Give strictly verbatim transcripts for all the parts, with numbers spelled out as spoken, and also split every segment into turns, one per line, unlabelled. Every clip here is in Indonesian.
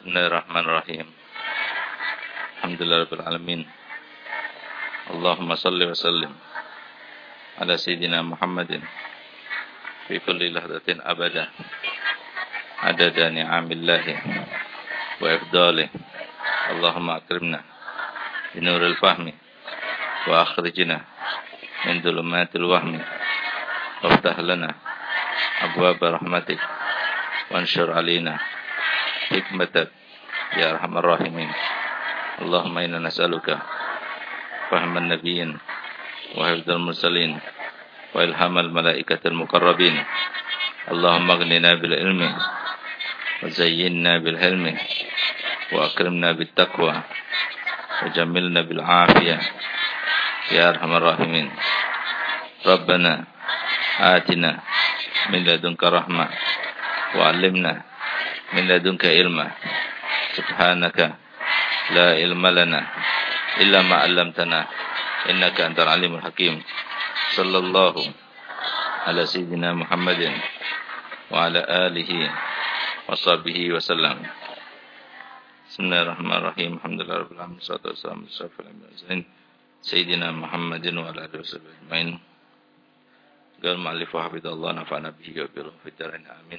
Bismillahirrahmanirrahim. Alhamdulillahirabbil alamin. Allahumma shalli wa sallim ala sayyidina Muhammadin fi kulli lahdatin abada adada ni'amillahi wa ifdalihi. Allahumma akrimna bi nuril fahmi wa akhrijna min dhulumatil wahmi waftah lana abwaaba rahmatik wanshur alaina hikmatak ya arhamar rahimin. Allahumma inna nas'aluka fahman nabiyyin wa hifdzal mursalin wa ilhamal malaikatil muqarrabin. Allahumma aghnina bil ilmi wa zayyinna bil hilmi wa akrimna bit taqwa wa jammilna bil afiyah ya arhamar rahimin. Rabbana atina min ladunka rahmah wa 'allimna min ladunka ilma. Subhanaka la ilma lana illa ma 'allamtana innaka antal alimul hakim. Sallallahu ala sayyidina Muhammadin wa ala alihi wa sahbihi wa sallam. Bismillahirrahmanirrahim. Alhamdulillahirabbil alamin. Wassalatu wassalamu ala asyrofil sayyidina Muhammadin wa ala alihi washabbihi ajmain. Qala al-mu'allif hafizallahu nafa'ana bihi wa bil fitrin amin.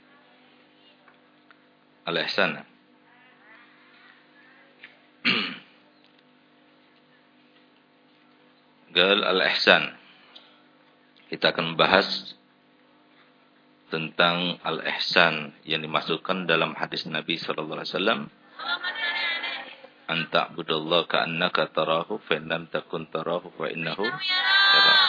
Al-ihsan. Gal al-ihsan. Kita akan membahas tentang al-ihsan yang dimasukkan dalam hadis Nabi sallallahu alaihi wasallam. Anta budallaha ka'annaka tarahu fa in lam takun tarahu fa innahu tarahu.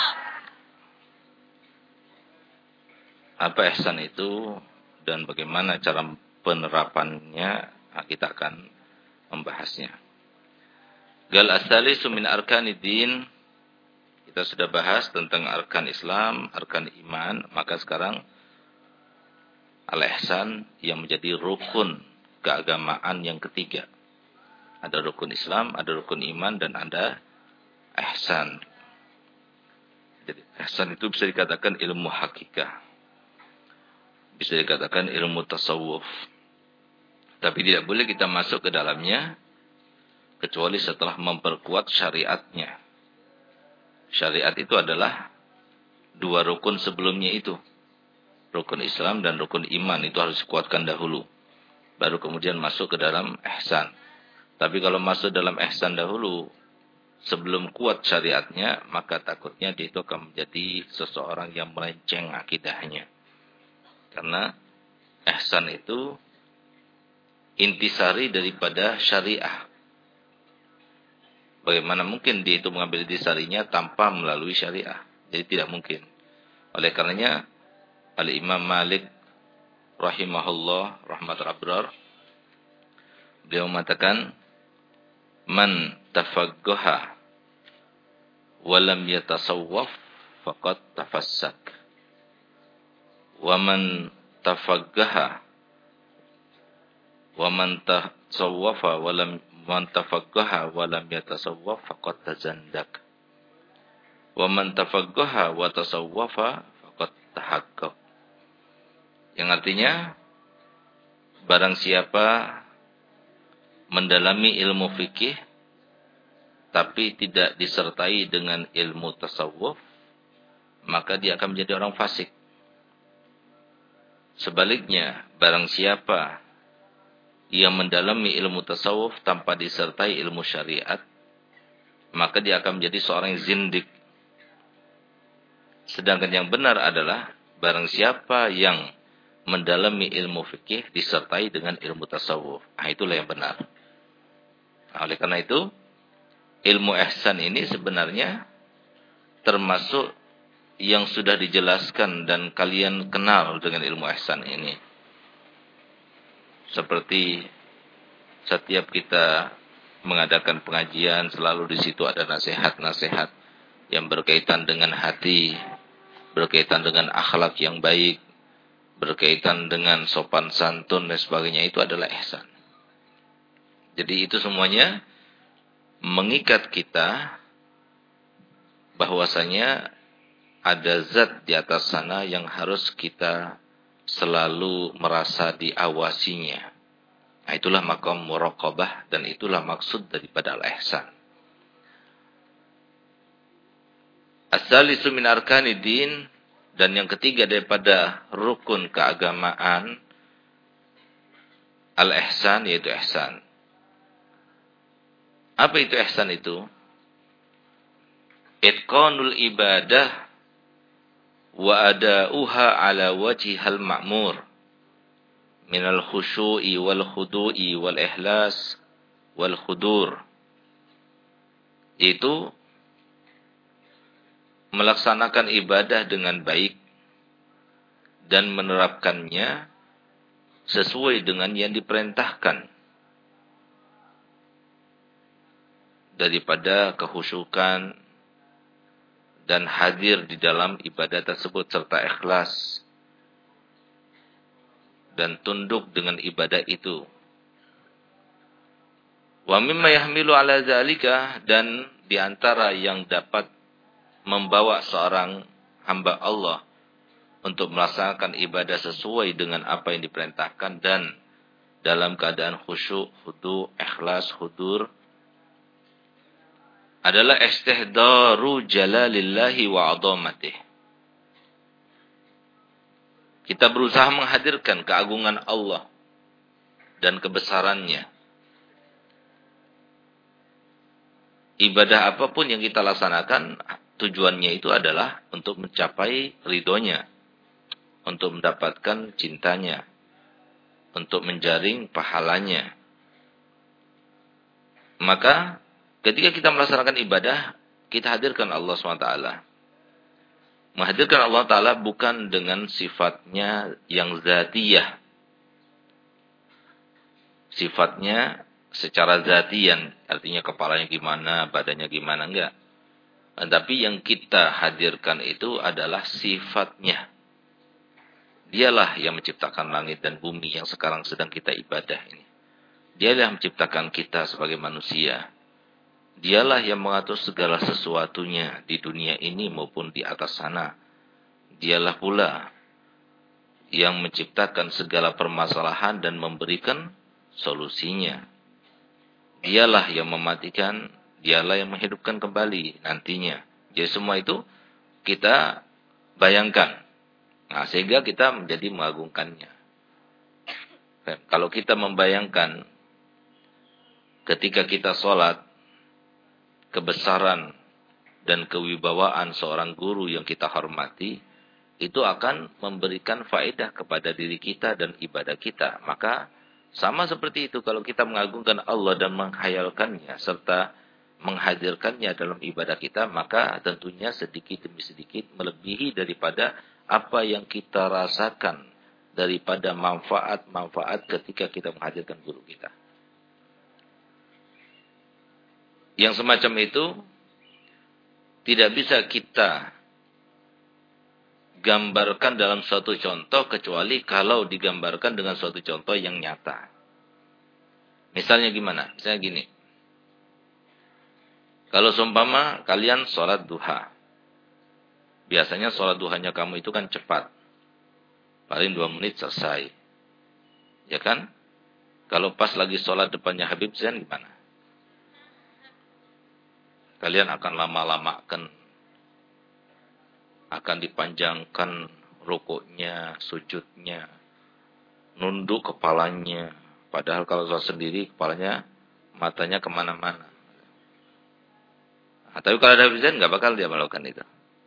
Apa ihsan itu dan bagaimana cara penerapannya, kita akan membahasnya. Gal as-salisu min arkanid din. Kita sudah bahas tentang arkan Islam, arkan iman, maka sekarang al-ihsan yang menjadi rukun keagamaan yang ketiga. Ada rukun Islam, ada rukun iman, dan ada ihsan. Jadi ihsan itu bisa dikatakan ilmu hakikah. Bisa dikatakan ilmu tasawuf. Tapi tidak boleh kita masuk ke dalamnya kecuali setelah memperkuat syariatnya. Syariat itu adalah dua rukun sebelumnya itu. Rukun Islam dan rukun iman itu harus dikuatkan dahulu. Baru kemudian masuk ke dalam ihsan. Tapi kalau masuk dalam ihsan dahulu, sebelum kuat syariatnya, maka takutnya dia itu akan menjadi seseorang yang melenceng akidahnya. Karena ihsan itu intisari daripada syariah. Bagaimana mungkin dia itu mengambil intisarinya tanpa melalui syariah? Jadi tidak mungkin. Oleh karenanya Al-Imam Malik rahimahullah rahmatul abrar, beliau mengatakan, man tafaqaha wa lam yatasawwaf faqad tafassak. Wa man tafaqaha wa man tasawwafa wa lam man tafaqaha wa lam yatasawwaf faqad tazandak. Wa man tafaqaha wa tasawwafa faqad tahaqqaq. Yang artinya, barang siapa mendalami ilmu fikih tapi tidak disertai dengan ilmu tasawuf, maka dia akan menjadi orang fasik. Sebaliknya, barang siapa yang mendalami ilmu tasawuf tanpa disertai ilmu syariat, maka dia akan menjadi seorang yang zindik. Sedangkan yang benar adalah barang siapa yang mendalami ilmu fikih disertai dengan ilmu tasawuf. Nah, itulah yang benar. Nah, oleh karena itu, ilmu ihsan ini sebenarnya termasuk yang sudah dijelaskan dan kalian kenal dengan ilmu ihsan ini. Seperti setiap kita mengadakan pengajian, selalu di situ ada nasihat-nasihat yang berkaitan dengan hati, berkaitan dengan akhlak yang baik, berkaitan dengan sopan santun dan sebagainya. Itu adalah ihsan. Jadi itu semuanya mengikat kita bahwasanya ada zat di atas sana yang harus kita selalu merasa diawasinya. Nah, itulah maqam muraqabah dan itulah maksud daripada al-ihsan. As-salisu min arkanid-din, dan yang ketiga daripada rukun keagamaan al-ihsan, yaitu ihsan. Apa itu ihsan itu? Itqanul ibadah wa ada'uha ala wajhihal ma'mur minal khusyu'i wal khudu'i wal ihlas wal khudur. Yaitu melaksanakan ibadah dengan baik dan menerapkannya sesuai dengan yang diperintahkan daripada kehusyukan dan hadir di dalam ibadah tersebut serta ikhlas dan tunduk dengan ibadah itu. Wa mimma yahmilu ala zalika, dan di antara yang dapat membawa seorang hamba Allah untuk melaksanakan ibadah sesuai dengan apa yang diperintahkan dan dalam keadaan khusyuk, khudu, ikhlas, hudur, adalah istihdaru jalalillahi wa adhamatih. Kita berusaha menghadirkan keagungan Allah dan kebesarannya. Ibadah apapun yang kita laksanakan, tujuannya itu adalah untuk mencapai ridhonya, untuk mendapatkan cintanya, untuk menjaring pahalanya. Maka ketika kita melaksanakan ibadah, kita hadirkan Allah subhanahu wa taala. Menghadirkan Allah Ta'ala bukan dengan sifatnya yang zatiyah. Sifatnya secara zatian, artinya kepalanya gimana, badannya gimana, enggak. Tapi yang kita hadirkan itu adalah sifatnya. Dialah yang menciptakan langit dan bumi yang sekarang sedang kita ibadah ini. Dialah yang menciptakan kita sebagai manusia. Dialah yang mengatur segala sesuatunya di dunia ini maupun di atas sana. Dialah pula yang menciptakan segala permasalahan dan memberikan solusinya. Dialah yang mematikan, dialah yang menghidupkan kembali nantinya. Jadi semua itu kita bayangkan. Nah, sehingga kita menjadi mengagungkannya. Kalau kita membayangkan ketika kita sholat, kebesaran dan kewibawaan seorang guru yang kita hormati, itu akan memberikan faedah kepada diri kita dan ibadah kita. Maka sama seperti itu kalau kita mengagungkan Allah dan menghayalkannya serta menghadirkannya dalam ibadah kita, maka tentunya sedikit demi sedikit melebihi daripada apa yang kita rasakan daripada manfaat-manfaat ketika kita menghadirkan guru kita. Yang semacam itu tidak bisa kita gambarkan dalam suatu contoh kecuali kalau digambarkan dengan suatu contoh yang nyata. Misalnya gimana? Misalnya gini. Kalau seumpama kalian sholat duha. Biasanya sholat duhanya kamu itu kan cepat. Paling dua menit selesai. Ya kan? Kalau pas lagi sholat depannya Habib Zain gimana? Kalian akan lama-lamakan, akan dipanjangkan rukuknya, sujudnya, nunduk kepalanya. Padahal kalau sholat sendiri, kepalanya, matanya kemana-mana. Nah, tapi kalau ada Habib Zain, nggak bakal dia melakukan itu.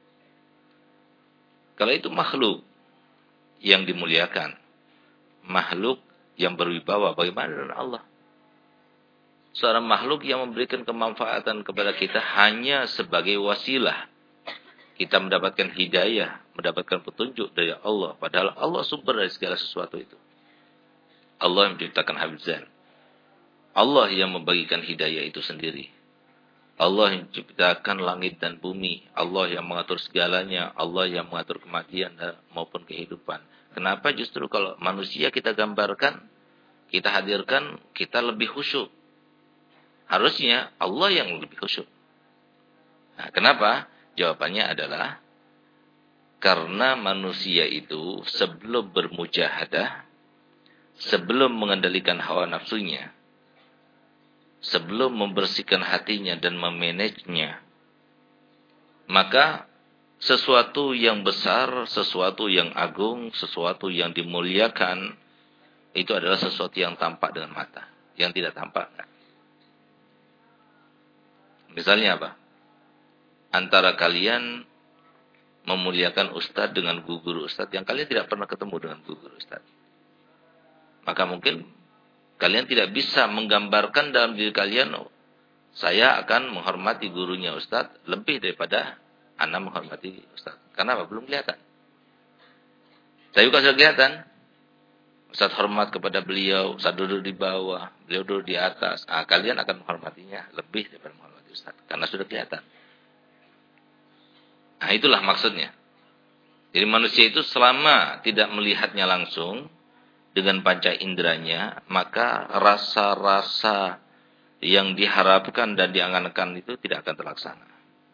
Kalau itu makhluk yang dimuliakan, makhluk yang berwibawa, bagaimana dengan Allah? Seorang makhluk yang memberikan kemanfaatan kepada kita hanya sebagai wasilah. Kita mendapatkan hidayah, mendapatkan petunjuk dari Allah. Padahal Allah sumber dari segala sesuatu itu. Allah yang menciptakan Habib Zain. Allah yang membagikan hidayah itu sendiri. Allah yang menciptakan langit dan bumi. Allah yang mengatur segalanya. Allah yang mengatur kematian maupun kehidupan. Kenapa justru kalau manusia kita gambarkan, kita hadirkan, kita lebih khusyuk. Harusnya Allah yang lebih khusyuk. Nah, kenapa? Jawabannya adalah karena manusia itu sebelum bermujahadah, sebelum mengendalikan hawa nafsunya, sebelum membersihkan hatinya dan memanagenya, maka sesuatu yang besar, sesuatu yang agung, sesuatu yang dimuliakan, itu adalah sesuatu yang tampak dengan mata. Yang tidak tampak, enggak. Misalnya apa? Antara kalian memuliakan ustadz dengan guru ustadz yang kalian tidak pernah ketemu dengan guru ustadz. Maka mungkin kalian tidak bisa menggambarkan dalam diri kalian, oh, saya akan menghormati gurunya ustadz lebih daripada Anda menghormati ustadz. Karena apa? Belum kelihatan. Tapi kalau sudah kelihatan, ustadz hormat kepada beliau, ustadz duduk di bawah, beliau duduk di atas. Ah, kalian akan menghormatinya lebih daripada menghormati ustadz. Karena sudah kelihatan. Nah, itulah maksudnya. Jadi manusia itu selama tidak melihatnya langsung dengan panca inderanya, maka rasa-rasa yang diharapkan dan diangan-angan itu tidak akan terlaksana.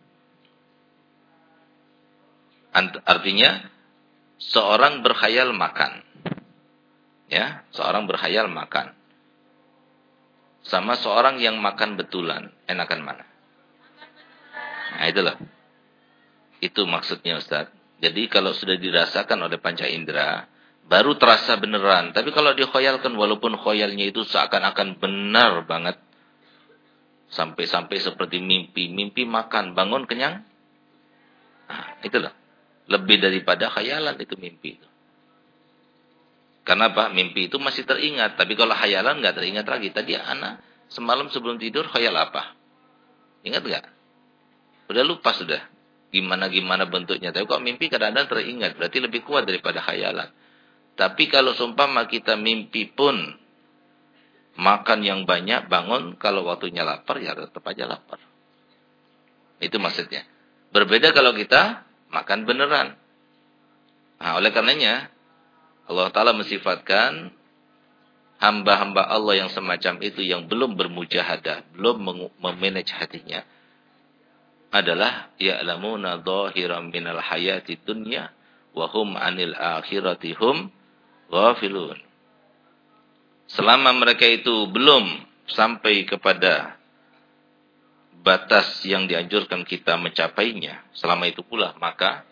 Artinya, seorang berkhayal makan. Ya, seorang berkhayal makan. Sama seorang yang makan betulan, enakan mana? Nah, itulah. Itu maksudnya Ustaz. Jadi kalau sudah dirasakan oleh panca indera, baru terasa beneran. Tapi kalau dikhoyalkan, walaupun khoyalnya itu seakan-akan benar banget, sampai-sampai seperti mimpi. Mimpi makan, bangun kenyang. Nah, itulah. Lebih daripada khayalan itu mimpi itu. Karena apa? Mimpi itu masih teringat. Tapi kalau khayalan nggak teringat lagi. Tadi anak semalam sebelum tidur khayal apa? Ingat nggak? Udah lupa sudah. Gimana-gimana bentuknya. Tapi kalau mimpi kadang-kadang teringat. Berarti lebih kuat daripada khayalan. Tapi kalau seumpama kita mimpi pun makan yang banyak, bangun. Kalau waktunya lapar, ya tetap aja lapar. Itu maksudnya. Berbeda kalau kita makan beneran. Nah, oleh karenanya, Allah Ta'ala mensifatkan hamba-hamba Allah yang semacam itu yang belum bermujahadah, belum memanage hatinya, adalah ya'lamuna dhahiran minal hayati dunya wa hum 'anil akhirati hum ghafilun. Selama mereka itu belum sampai kepada batas yang dianjurkan kita mencapainya, selama itu pula maka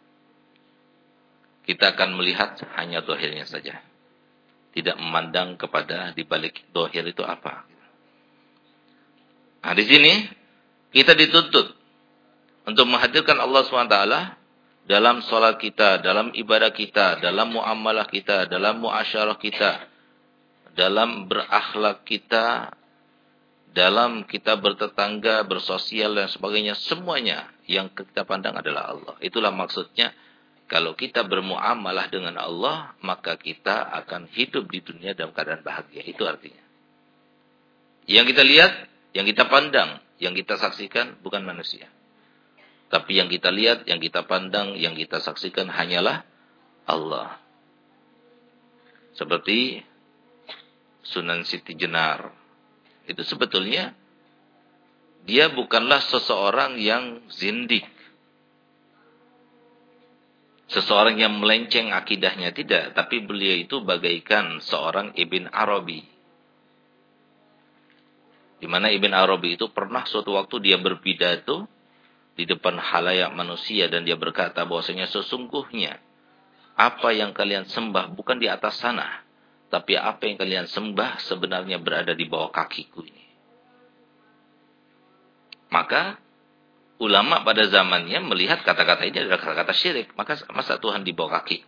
kita akan melihat hanya dohirnya saja. Tidak memandang kepada di balik dohir itu apa. Nah, di sini kita dituntut untuk menghadirkan Allah subhanahu wa taala dalam sholat kita, dalam ibadah kita, dalam muamalah kita, dalam muasyarah kita, dalam berakhlak kita, dalam kita bertetangga, bersosial dan sebagainya. Semuanya yang kita pandang adalah Allah. Itulah maksudnya. Kalau kita bermuamalah dengan Allah, maka kita akan hidup di dunia dalam keadaan bahagia. Itu artinya. Yang kita lihat, yang kita pandang, yang kita saksikan bukan manusia. Tapi yang kita lihat, yang kita pandang, yang kita saksikan hanyalah Allah. Seperti Sunan Siti Jenar. Itu sebetulnya dia bukanlah seseorang yang zindik. Seseorang yang melenceng akidahnya, tidak. Tapi beliau itu bagaikan seorang Ibn Arabi. Di mana Ibn Arabi itu pernah suatu waktu dia berpidato di depan khalayak manusia. Dan dia berkata bahwasanya sesungguhnya apa yang kalian sembah bukan di atas sana. Tapi apa yang kalian sembah sebenarnya berada di bawah kakiku ini. Maka ulama pada zamannya melihat kata-kata ini adalah kata-kata syirik. Maka masa Tuhan di bawah kaki?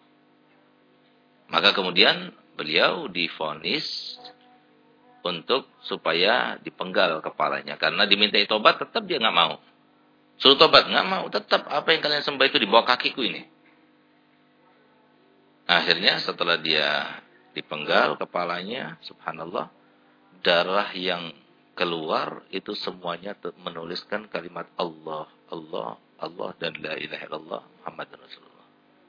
Maka kemudian beliau divonis untuk supaya dipenggal kepalanya. Karena dimintai tobat tetap dia nggak mau. Suruh tobat nggak mau. Tetap apa yang kalian sembah itu di bawah kakiku ini. Akhirnya setelah dia dipenggal kepalanya, subhanallah, darah yang keluar itu semuanya menuliskan kalimat Allah, Allah, Allah dan la ilaha illallah Muhammadur Rasulullah.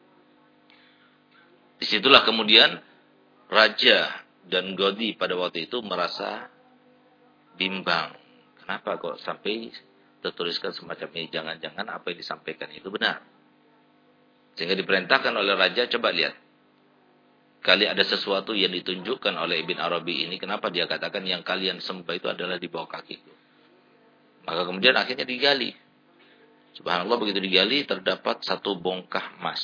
Disitulah kemudian raja dan Godi pada waktu itu merasa bimbang. Kenapa kok sampai tertuliskan semacam ini? Jangan-jangan apa yang disampaikan itu benar. Sehingga diperintahkan oleh raja, coba lihat. kali ada sesuatu yang ditunjukkan oleh Ibn Arabi ini, kenapa dia katakan yang kalian sembah itu adalah di bawah kakiku. Maka kemudian akhirnya digali. Subhanallah, begitu digali terdapat satu bongkah emas.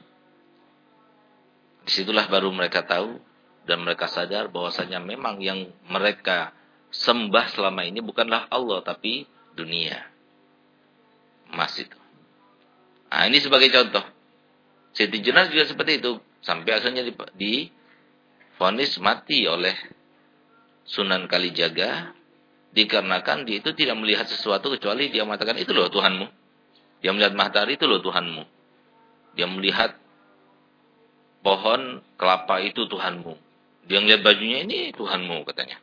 Disitulah baru mereka tahu dan mereka sadar bahwasanya memang yang mereka sembah selama ini bukanlah Allah tapi dunia. Emas itu. Nah, ini sebagai contoh. Siti Jenar juga seperti itu. Sampai akhirnya divonis mati oleh Sunan Kalijaga. Dikarenakan dia itu tidak melihat sesuatu kecuali dia mengatakan, itu loh Tuhanmu. Dia melihat matahari, itu loh Tuhanmu. Dia melihat pohon kelapa, itu Tuhanmu. Dia melihat bajunya, ini Tuhanmu katanya.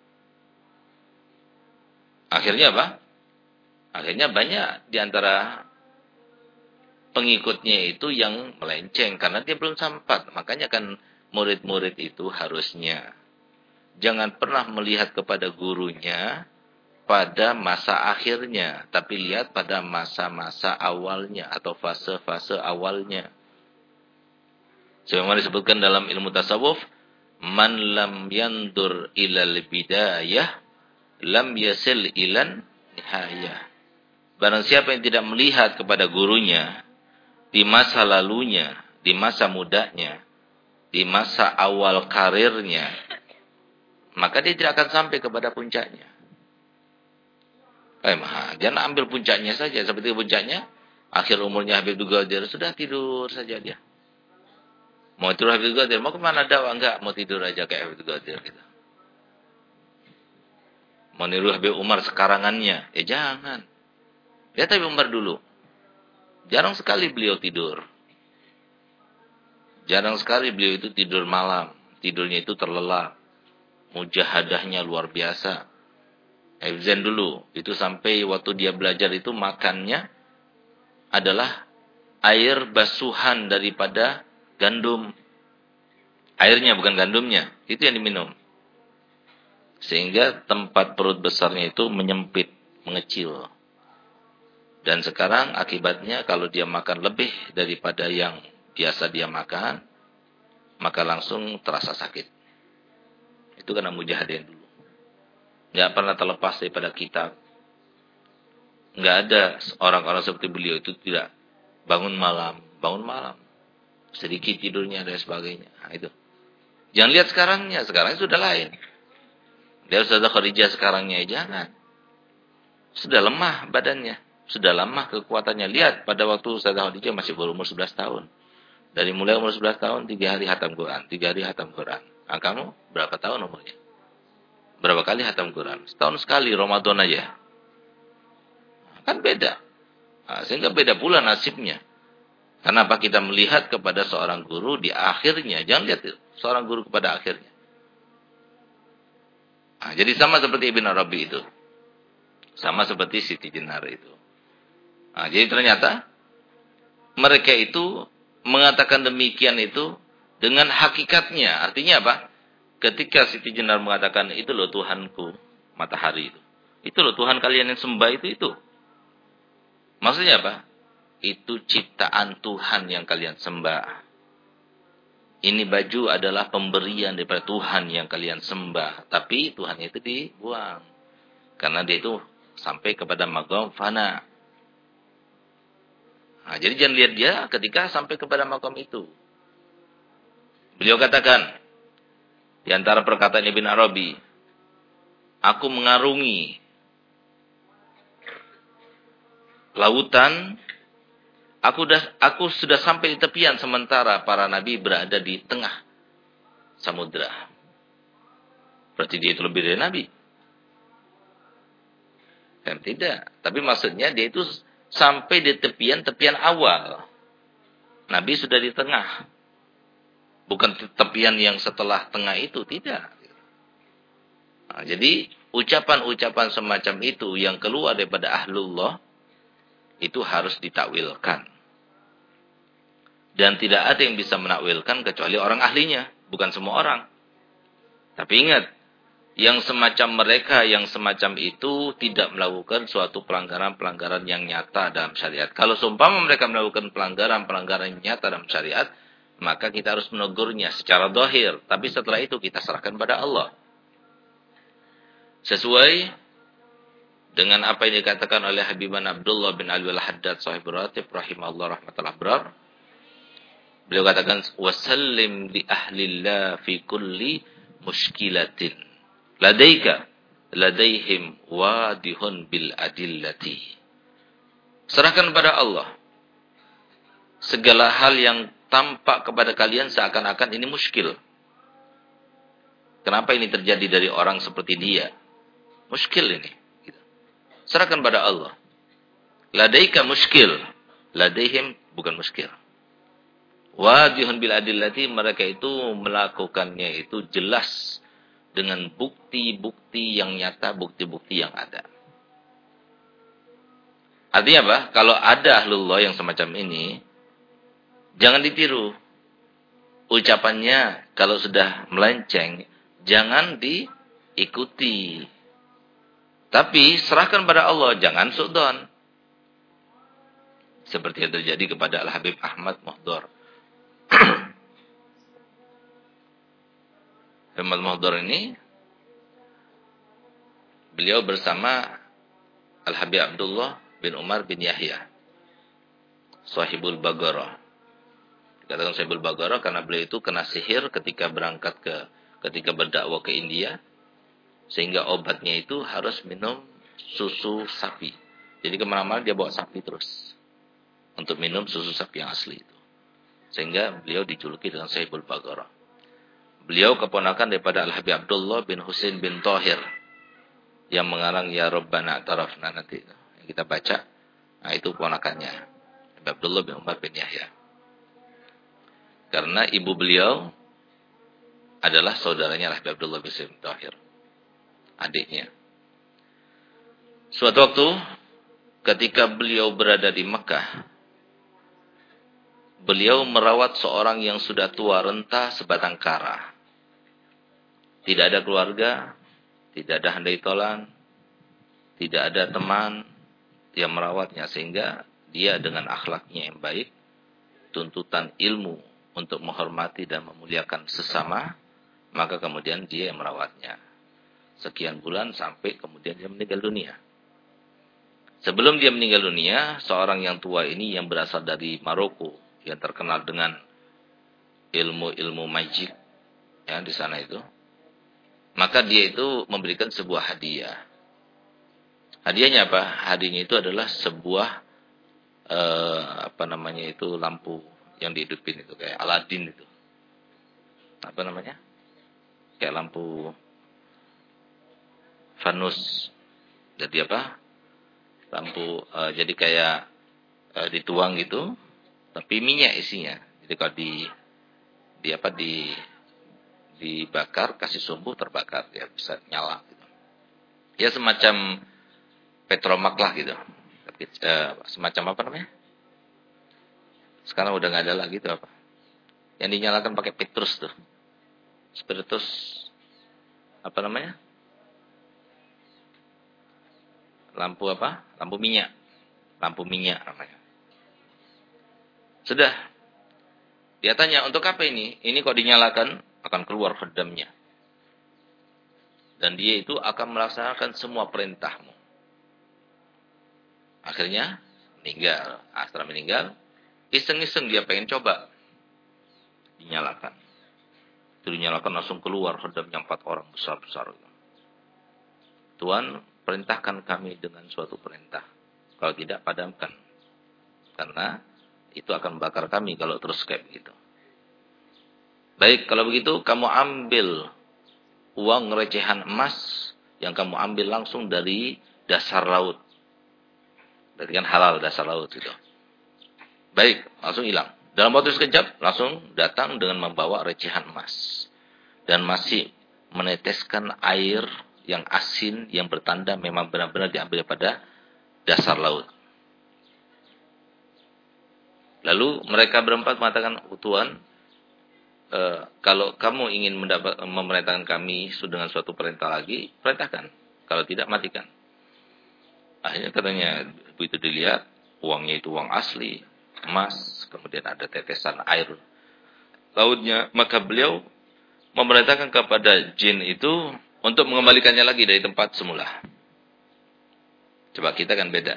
Akhirnya apa? Akhirnya banyak diantara pengikutnya itu yang melenceng karena dia belum sampat. Makanya kan murid-murid itu harusnya jangan pernah melihat kepada gurunya pada masa akhirnya, tapi lihat pada masa-masa awalnya atau fase-fase awalnya. Sebagaimana disebutkan dalam ilmu tasawuf, man lam yandur ilal bidayah lam yasil ilan nihayah. Barang siapa yang tidak melihat kepada gurunya di masa lalunya, di masa mudanya, di masa awal karirnya, maka dia tidak akan sampai kepada puncaknya. Eh, mah, jangan ambil puncaknya saja. Seperti puncaknya, akhir umurnya Habib Qadir, sudah tidur saja dia. Mau tidur Habib Qadir, mau kemana dakwah? Enggak, mau tidur aja kayak Habib Qadir. Gitu. Mau niru Habib Umar sekarangannya, ya jangan. Lihat Habib Umar dulu. Jarang sekali beliau tidur. Jarang sekali beliau itu tidur malam. Tidurnya itu terlelap. Mujahadahnya luar biasa. Hifzan dulu. Itu sampai waktu dia belajar itu makannya adalah air basuhan daripada gandum. Airnya bukan gandumnya. Itu yang diminum. Sehingga tempat perut besarnya itu menyempit, mengecil. Dan sekarang akibatnya kalau dia makan lebih daripada yang biasa dia makan, maka langsung terasa sakit. Itu karena mujahadin dulu. Nggak pernah terlepas daripada kitab. Nggak ada orang-orang seperti beliau itu tidak bangun malam, bangun malam. Sedikit tidurnya dan sebagainya. Nah, itu. Jangan lihat sekarangnya, sekarang sudah lain. Dia sudah Khadijah sekarangnya, jangan. Sudah lemah badannya. Sudah lama kekuatannya. Lihat pada waktu Ustazah Khadijah masih berumur sebelas tahun. Dari mulai umur sebelas tahun, tiga hari hatam Quran. tiga hari hatam Quran. Nah, kamu berapa tahun umurnya? Berapa kali hatam Quran? Setahun sekali, Ramadan aja. Kan beda. Nah, sehingga beda pula nasibnya. Kenapa kita melihat kepada seorang guru di akhirnya? Jangan lihat seorang guru kepada akhirnya. Nah, jadi sama seperti Ibn Arabi itu. Sama seperti Siti Jenar itu. Nah, jadi ternyata mereka itu mengatakan demikian itu dengan hakikatnya. Artinya apa? Ketika Siti Jenar mengatakan, itu loh Tuhanku, matahari itu. Itu loh Tuhan kalian yang sembah itu, itu. Maksudnya apa? Itu ciptaan Tuhan yang kalian sembah. Ini baju adalah pemberian daripada Tuhan yang kalian sembah. Tapi Tuhan itu dibuang. Karena dia itu sampai kepada maqam fana. Nah, jadi jangan lihat dia ketika sampai kepada maqam itu. Beliau katakan, di antara perkataan Ibn Arabi, aku mengarungi lautan, aku sudah, aku sudah sampai di tepian sementara para nabi berada di tengah samudra. Berarti dia itu lebih dari nabi. Kan tidak. Tapi maksudnya dia itu sampai di tepian-tepian awal. Nabi sudah di tengah. Bukan tepian yang setelah tengah itu. Tidak. Nah, jadi ucapan-ucapan semacam itu yang keluar daripada ahlullah itu harus ditakwilkan. Dan tidak ada yang bisa menakwilkan kecuali orang ahlinya. Bukan semua orang. Tapi ingat, yang semacam mereka, yang semacam itu tidak melakukan suatu pelanggaran-pelanggaran yang nyata dalam syariat. Kalau seumpama mereka melakukan pelanggaran-pelanggaran yang nyata dalam syariat, maka kita harus menegurnya secara zahir. Tapi setelah itu kita serahkan pada Allah. Sesuai dengan apa yang dikatakan oleh Habiban Abdullah bin Ali al-Haddad sahibul ratib rahimahullah rahmatul abrar. Beliau katakan, wasallim li ahlillah fi kulli mushkilatin ladaika ladaihim wadihun bil adillati. Serahkan pada Allah segala hal yang tampak kepada kalian seakan-akan ini muskil. Kenapa ini terjadi dari orang seperti dia? Muskil ini. Serahkan pada Allah. Ladaika muskil, ladaihim bukan muskil. Wadihun bil adillati, mereka itu melakukannya itu jelas dengan bukti-bukti yang nyata, bukti-bukti yang ada. Artinya apa? Kalau ada ahlullah yang semacam ini, jangan ditiru. Ucapannya kalau sudah melenceng, jangan diikuti. Tapi serahkan pada Allah, jangan su'don. Seperti yang terjadi kepada Al-Habib Ahmad Muhdar. Ahmad Muhdar ini, beliau bersama Al-Habib Abdullah bin Umar bin Yahya, Sahibul Bagharah. Dikatakan Sahibul Bagharah karena beliau itu kena sihir ketika berangkat ke, ketika berdakwah ke India. Sehingga obatnya itu harus minum susu sapi. Jadi kemana-mana dia bawa sapi terus. Untuk minum susu sapi yang asli itu. Sehingga beliau dijuluki dengan Sahibul Bagharah. Beliau keponakan daripada Al-Habib Abdullah bin Husain bin Tahir. Yang mengarang Ya Rabbana Tarafna nanti. Yang kita baca. Nah itu keponakannya. Habib Abdullah bin Umar bin Yahya. Karena ibu beliau adalah saudaranya Al-Habib Abdullah bin Husain bin Tahir. Adiknya. Suatu waktu ketika beliau berada di Mekah, beliau merawat seorang yang sudah tua renta sebatang kara. Tidak ada keluarga, tidak ada handai tolan, tidak ada teman yang merawatnya, sehingga dia dengan akhlaknya yang baik, tuntutan ilmu untuk menghormati dan memuliakan sesama, maka kemudian dia yang merawatnya. Sekian bulan sampai kemudian dia meninggal dunia. Sebelum dia meninggal dunia, seorang yang tua ini yang berasal dari Maroko, yang terkenal dengan ilmu-ilmu magic ya di sana itu, maka dia itu memberikan sebuah hadiah. Hadiahnya apa? Hadiahnya itu adalah sebuah eh, apa namanya itu lampu yang dihidupin itu kayak Aladin itu. Apa namanya? Kayak lampu fanus. Jadi apa? Lampu uh, jadi kayak uh, dituang gitu, tapi minyak isinya. Jadi kalau di di apa di dibakar kasih sumbu terbakar ya bisa nyala gitu. Ya semacam petromak lah gitu. Tapi uh, semacam apa namanya? Sekarang udah nggak ada lagi tuh apa? Yang dinyalakan pakai petrus tuh. Spiritus apa namanya? Lampu apa? Lampu minyak. Lampu minyak namanya. Sudah. Dia tanya, untuk apa ini? Ini kok dinyalakan, akan keluar khadamnya. Dan dia itu akan melaksanakan semua perintahmu. Akhirnya, meninggal. Setelah meninggal, iseng-iseng dia pengen coba. Dinyalakan. Itu dinyalakan langsung keluar khadamnya empat orang besar-besar. Tuhan, perintahkan kami dengan suatu perintah. Kalau tidak, padamkan. Karena itu akan membakar kami kalau terus kayak begitu. Baik, kalau begitu kamu ambil uang recehan emas yang kamu ambil langsung dari dasar laut. Berarti kan halal dasar laut itu. Baik, langsung hilang. Dalam waktu sekejap langsung datang dengan membawa recehan emas. Dan masih meneteskan air yang asin, yang bertanda memang benar-benar diambil pada dasar laut. Lalu mereka berempat mengatakan, Tuhan, e, kalau kamu ingin mendapat, memerintahkan kami dengan suatu perintah lagi, perintahkan. Kalau tidak, matikan. Akhirnya katanya, begitu dilihat, uangnya itu uang asli, emas, kemudian ada tetesan air lautnya, maka beliau memerintahkan kepada jin itu untuk mengembalikannya lagi dari tempat semula. Coba kita kan beda.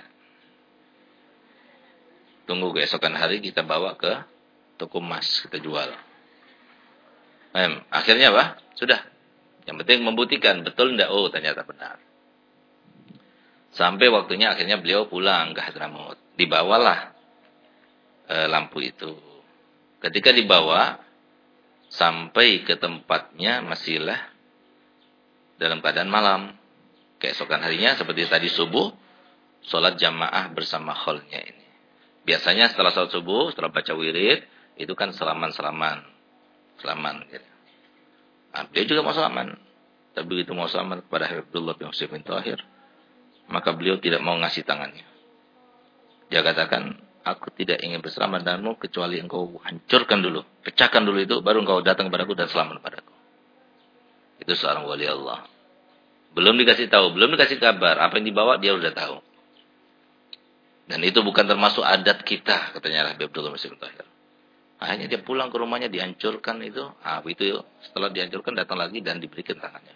Tunggu keesokan hari kita bawa ke toko emas, kita jual. Nah, akhirnya apa? Sudah. Yang penting membuktikan betul enggak? Oh, ternyata benar. Sampai waktunya akhirnya beliau pulang ke Hadramaut. Dibawalah e, lampu itu. Ketika dibawa sampai ke tempatnya masihlah dalam keadaan malam. Keesokan harinya seperti tadi subuh, sholat jamaah bersama kholnya ini. Biasanya setelah sholat subuh, setelah baca wirid, itu kan selaman-selaman. Selaman. Gitu. Nah, dia juga mau selaman. Tapi begitu mau selaman kepada Abdullah bin Husain bin Thahir, maka beliau tidak mau ngasih tangannya. Dia katakan, aku tidak ingin berselamat denganmu kecuali engkau hancurkan dulu. Pecahkan dulu itu, baru engkau datang kepadaku dan selamat kepadaku. Itu seorang wali Allah. Belum dikasih tahu, belum dikasih kabar. Apa yang dibawa dia sudah tahu. Dan itu bukan termasuk adat kita, katanya Habib Abdullah bin Husain bin Thahir. Akhirnya dia pulang ke rumahnya, dihancurkan itu. Ah, itu setelah dihancurkan datang lagi dan diberikan tangannya.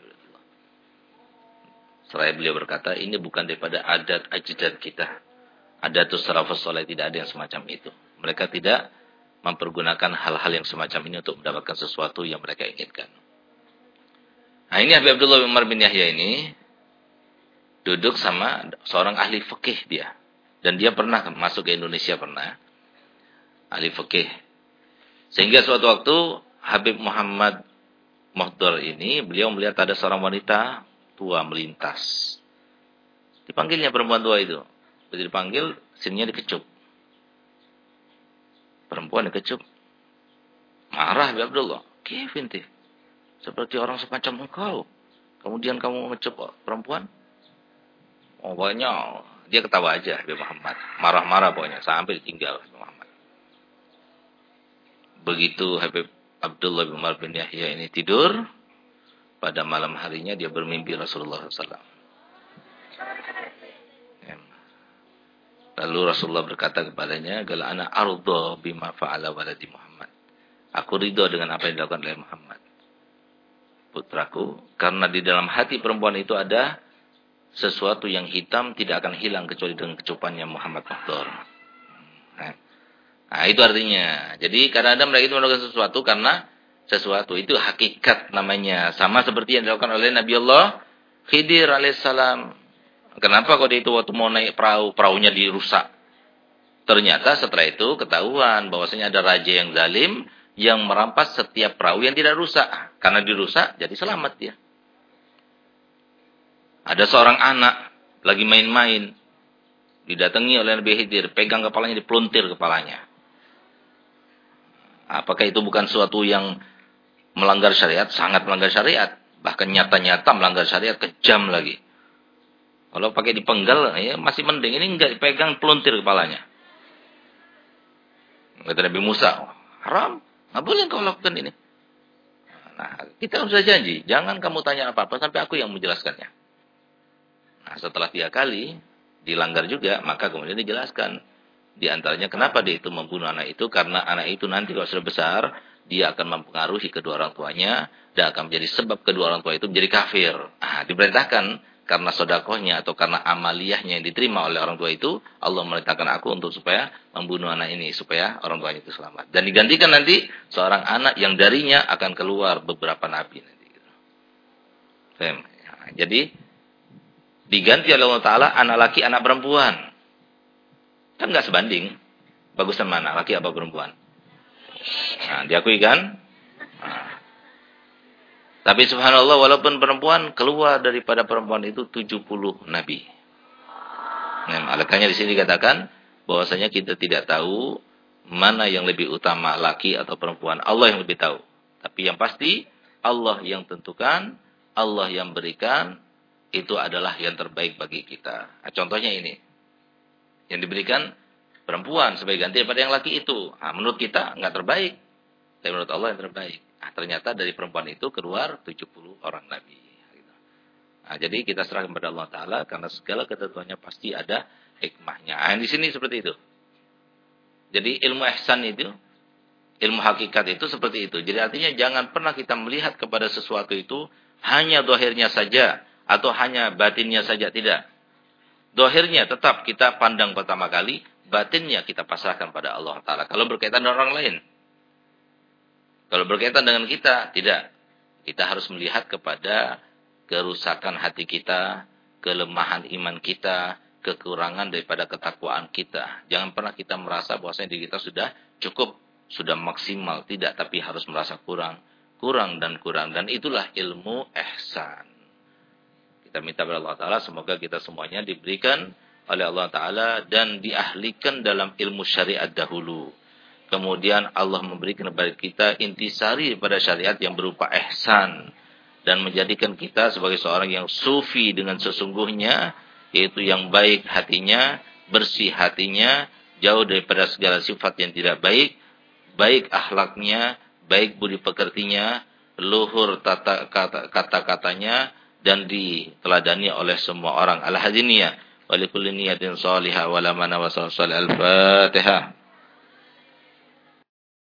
Seraya beliau berkata, ini bukan daripada adat ajadat kita. Adatus salafus saleh, tidak ada yang semacam itu. Mereka tidak mempergunakan hal-hal yang semacam ini untuk mendapatkan sesuatu yang mereka inginkan. Nah, ini Habib Abdullah bin Umar bin Yahya ini duduk sama seorang ahli fikih dia. Dan dia pernah masuk ke Indonesia, pernah. Ahli fikih. Sehingga suatu waktu Habib Muhammad Muhdar ini, beliau melihat ada seorang wanita tua melintas. Dipanggilnya perempuan tua itu. Begitu dipanggil, sininya dikecup. Perempuan dikecup. Marah Habib Abdullah. Kevinti. Seperti orang semacam engkau. Kemudian kamu mengecup perempuan? Oh, pokoknya dia ketawa aja Habib Muhammad. Marah-marah pokoknya. Sampai ditinggal Habib Muhammad. Begitu Habib Abdullah bin Umar bin Yahya ini tidur, pada malam harinya dia bermimpi Rasulullah sallallahu alaihi wasallam. Lalu Rasulullah berkata kepadanya, "Gala ana arda bima fa'ala waladi Muhammad." Aku ridho dengan apa yang dilakukan oleh Muhammad, putraku, karena di dalam hati perempuan itu ada sesuatu yang hitam tidak akan hilang kecuali dengan kecupannya Muhammad Muhdar. Nah, itu artinya. Jadi kadang-kadang mereka itu melakukan sesuatu karena sesuatu itu hakikat namanya. Sama seperti yang dilakukan oleh Nabi Allah Khidir alaihissalam. Kenapa kok dia itu waktu mau naik perahu, perahunya dirusak? Ternyata setelah itu ketahuan bahwasanya ada raja yang zalim yang merampas setiap perahu yang tidak rusak. Karena dirusak, jadi selamat dia. Ada seorang anak lagi main-main. Didatangi oleh Nabi Khidir, pegang kepalanya, dipeluntir kepalanya. Apakah itu bukan suatu yang melanggar syariat? Sangat melanggar syariat. Bahkan nyata-nyata melanggar syariat, kejam lagi. Kalau pakai dipenggal, ya masih mending. Ini enggak dipegang, peluntir kepalanya. Kata Nabi Musa, haram. Nggak boleh kau lakukan ini. Nah, kita sudah janji. Jangan kamu tanya apa-apa sampai aku yang menjelaskannya. Nah, setelah tiga kali dilanggar juga, maka kemudian dijelaskan. Di antaranya kenapa dia itu membunuh anak itu. Karena anak itu nanti kalau sudah besar, dia akan mempengaruhi kedua orang tuanya. Dan akan menjadi sebab kedua orang tua itu menjadi kafir. Nah, diperintahkan. Karena sodakohnya atau karena amaliyahnya yang diterima oleh orang tua itu, Allah memerintahkan aku untuk supaya membunuh anak ini, supaya orang tuanya itu selamat. Dan digantikan nanti seorang anak yang darinya akan keluar beberapa nabi nanti. Nah, jadi diganti oleh Allah Taala anak laki, anak perempuan. Kan nggak sebanding. Bagusan mana, laki apa perempuan? Nah, diakui kan? Nah. Tapi subhanallah, walaupun perempuan, keluar daripada perempuan itu tujuh puluh nabi. Nah, makanya di sini dikatakan bahwasanya kita tidak tahu mana yang lebih utama, laki atau perempuan. Allah yang lebih tahu. Tapi yang pasti Allah yang tentukan, Allah yang berikan, itu adalah yang terbaik bagi kita. Nah, contohnya ini. Yang diberikan perempuan sebagai ganti daripada yang laki itu. Nah, menurut kita enggak terbaik. Tapi menurut Allah yang terbaik. Nah, ternyata dari perempuan itu keluar tujuh puluh orang nabi. Nah, jadi kita serahkan kepada Allah Ta'ala karena segala ketentuannya pasti ada hikmahnya. Nah, di sini seperti itu. Jadi ilmu ihsan itu Ilmu hakikat itu seperti itu. Jadi artinya jangan pernah kita melihat kepada sesuatu itu hanya dohirnya saja atau hanya batinnya saja, tidak. Dohirnya tetap kita pandang pertama kali, batinnya kita pasrahkan pada Allah Ta'ala. Kalau berkaitan dengan orang lain. Kalau berkaitan dengan kita, tidak. Kita harus melihat kepada kerusakan hati kita, kelemahan iman kita, kekurangan daripada ketakwaan kita. Jangan pernah kita merasa bahwasanya diri kita sudah cukup, sudah maksimal. Tidak, tapi harus merasa kurang, kurang dan kurang. Dan itulah ilmu ihsan. Kita minta kepada Allah Ta'ala, semoga kita semuanya diberikan oleh Allah Ta'ala dan diahlikan dalam ilmu syariat dahulu. Kemudian Allah memberikan kepada kita intisari pada syariat yang berupa ihsan. Dan menjadikan kita sebagai seorang yang sufi dengan sesungguhnya. Yaitu yang baik hatinya, bersih hatinya, jauh daripada segala sifat yang tidak baik. Baik akhlaknya, baik budi pekertinya, luhur tata, kata, kata-katanya. Dan diteladani oleh semua orang. Al-hadiniyah. Walikulli niyatin salihah walamana wa sallallahu al-fatihah.